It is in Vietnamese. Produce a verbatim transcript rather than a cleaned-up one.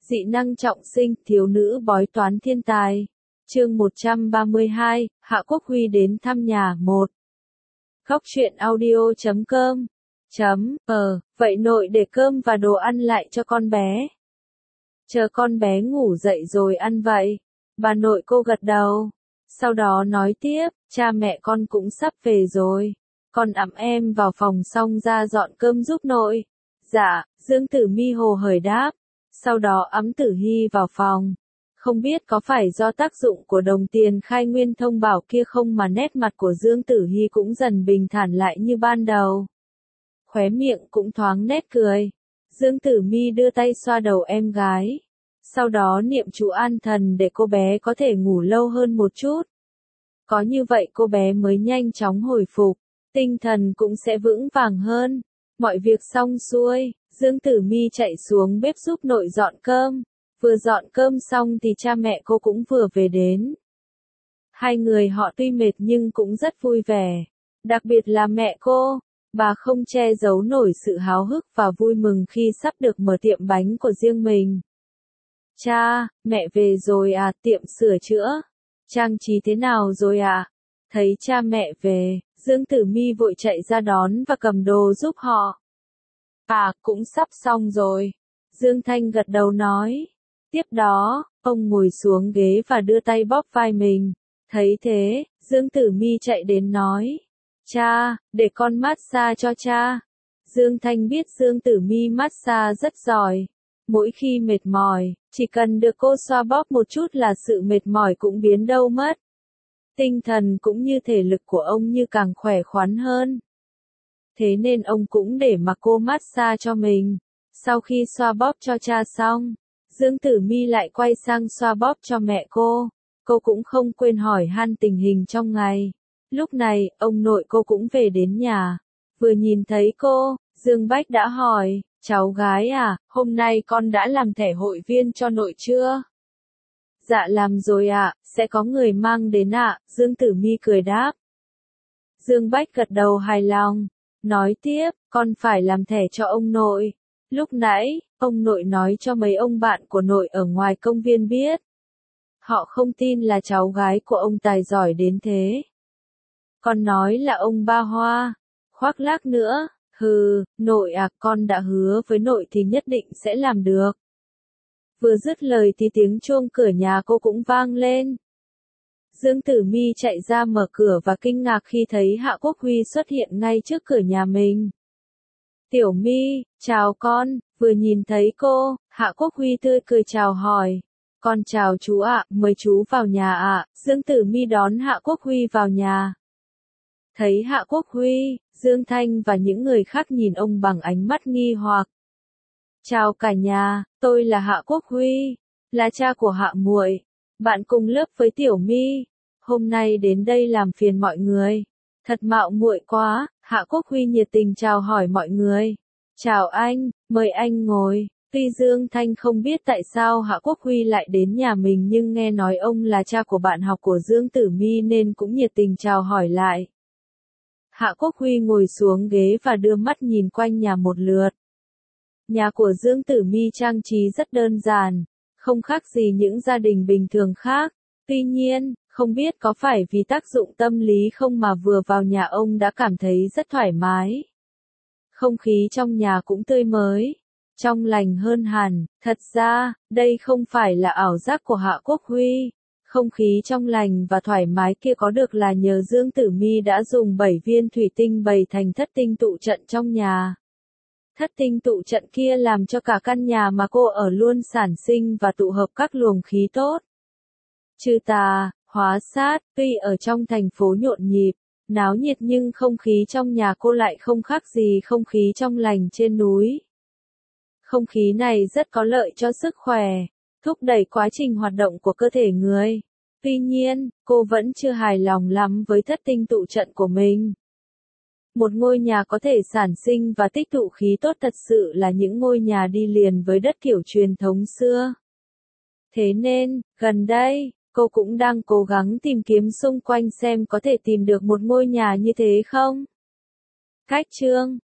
Dị năng trọng sinh, thiếu nữ bói toán thiên tài. Chương một trăm ba mươi hai, Hạ Quốc Huy đến thăm nhà. Một. Góc truyện audio chấm com. Chấm, ờ, vậy nội để cơm và đồ ăn lại cho con bé. Chờ con bé ngủ dậy rồi ăn vậy. Bà nội cô gật đầu. Sau đó nói tiếp, cha mẹ con cũng sắp về rồi. Con ẵm em vào phòng xong ra dọn cơm giúp nội. Dạ, Dương Tử Mi hồ hởi đáp. Sau đó ẵm Tử Hy vào phòng. Không biết có phải do tác dụng của đồng tiền khai nguyên thông bảo kia không mà nét mặt của Dương Tử Hy cũng dần bình thản lại như ban đầu. Khóe miệng cũng thoáng nét cười. Dương Tử Mi đưa tay xoa đầu em gái. Sau đó niệm chú an thần để cô bé có thể ngủ lâu hơn một chút. Có như vậy cô bé mới nhanh chóng hồi phục, tinh thần cũng sẽ vững vàng hơn. Mọi việc xong xuôi, Dương Tử Mi chạy xuống bếp giúp nội dọn cơm. Vừa dọn cơm xong thì cha mẹ cô cũng vừa về đến. Hai người họ tuy mệt nhưng cũng rất vui vẻ. Đặc biệt là mẹ cô, bà không che giấu nổi sự háo hức và vui mừng khi sắp được mở tiệm bánh của riêng mình. Cha, mẹ về rồi à, tiệm sửa chữa. Trang trí thế nào rồi à? Thấy cha mẹ về, Dương Tử Mi vội chạy ra đón và cầm đồ giúp họ. À, cũng sắp xong rồi. Dương Thanh gật đầu nói. Tiếp đó, ông ngồi xuống ghế và đưa tay bóp vai mình. Thấy thế, Dương Tử Mi chạy đến nói. Cha, để con massage cho cha. Dương Thanh biết Dương Tử Mi massage rất giỏi. Mỗi khi mệt mỏi, chỉ cần được cô xoa bóp một chút là sự mệt mỏi cũng biến đâu mất. Tinh thần cũng như thể lực của ông như càng khỏe khoắn hơn. Thế nên ông cũng để mặc cô massage cho mình. Sau khi xoa bóp cho cha xong, Dương Tử Mi lại quay sang xoa bóp cho mẹ cô. Cô cũng không quên hỏi han tình hình trong ngày. Lúc này, ông nội cô cũng về đến nhà. Vừa nhìn thấy cô, Dương Bách đã hỏi, cháu gái à, hôm nay con đã làm thẻ hội viên cho nội chưa? Dạ làm rồi ạ, sẽ có người mang đến ạ, Dương Tử Mi cười đáp. Dương Bách gật đầu hài lòng, nói tiếp, con phải làm thẻ cho ông nội. Lúc nãy, ông nội nói cho mấy ông bạn của nội ở ngoài công viên biết. Họ không tin là cháu gái của ông tài giỏi đến thế. Con nói là ông ba hoa, khoác lác nữa, hừ, nội à, con đã hứa với nội thì nhất định sẽ làm được. Vừa dứt lời thì tiếng chuông cửa nhà cô cũng vang lên. Dương Tử Mi chạy ra mở cửa và kinh ngạc khi thấy Hạ Quốc Huy xuất hiện ngay trước cửa nhà mình. Tiểu Mi, chào con, vừa nhìn thấy cô, Hạ Quốc Huy tươi cười chào hỏi. Con chào chú ạ, mời chú vào nhà ạ. Dương Tử Mi đón Hạ Quốc Huy vào nhà. Thấy Hạ Quốc Huy, Dương Thanh và những người khác nhìn ông bằng ánh mắt nghi hoặc. Chào cả nhà, tôi là Hạ Quốc Huy, là cha của Hạ muội, bạn cùng lớp với Tiểu Mi. Hôm nay đến đây làm phiền mọi người. Thật mạo muội quá, Hạ Quốc Huy nhiệt tình chào hỏi mọi người. Chào anh, mời anh ngồi. Tuy Dương Thanh không biết tại sao Hạ Quốc Huy lại đến nhà mình nhưng nghe nói ông là cha của bạn học của Dương Tử Mi nên cũng nhiệt tình chào hỏi lại. Hạ Quốc Huy ngồi xuống ghế và đưa mắt nhìn quanh nhà một lượt. Nhà của Dương Tử Mi trang trí rất đơn giản, không khác gì những gia đình bình thường khác. Tuy nhiên, không biết có phải vì tác dụng tâm lý không mà vừa vào nhà ông đã cảm thấy rất thoải mái. Không khí trong nhà cũng tươi mới, trong lành hơn hẳn. Thật ra, đây không phải là ảo giác của Hạ Quốc Huy. Không khí trong lành và thoải mái kia có được là nhờ Dương Tử Mi đã dùng bảy viên thủy tinh bày thành thất tinh tụ trận trong nhà. Thất tinh tụ trận kia làm cho cả căn nhà mà cô ở luôn sản sinh và tụ hợp các luồng khí tốt. Trừ tà, hóa sát, tuy ở trong thành phố nhộn nhịp, náo nhiệt nhưng không khí trong nhà cô lại không khác gì không khí trong lành trên núi. Không khí này rất có lợi cho sức khỏe, thúc đẩy quá trình hoạt động của cơ thể người. Tuy nhiên, cô vẫn chưa hài lòng lắm với thất tinh tụ trận của mình. Một ngôi nhà có thể sản sinh và tích tụ khí tốt thật sự là những ngôi nhà đi liền với đất kiểu truyền thống xưa. Thế nên, gần đây, cô cũng đang cố gắng tìm kiếm xung quanh xem có thể tìm được một ngôi nhà như thế không. Cách chương,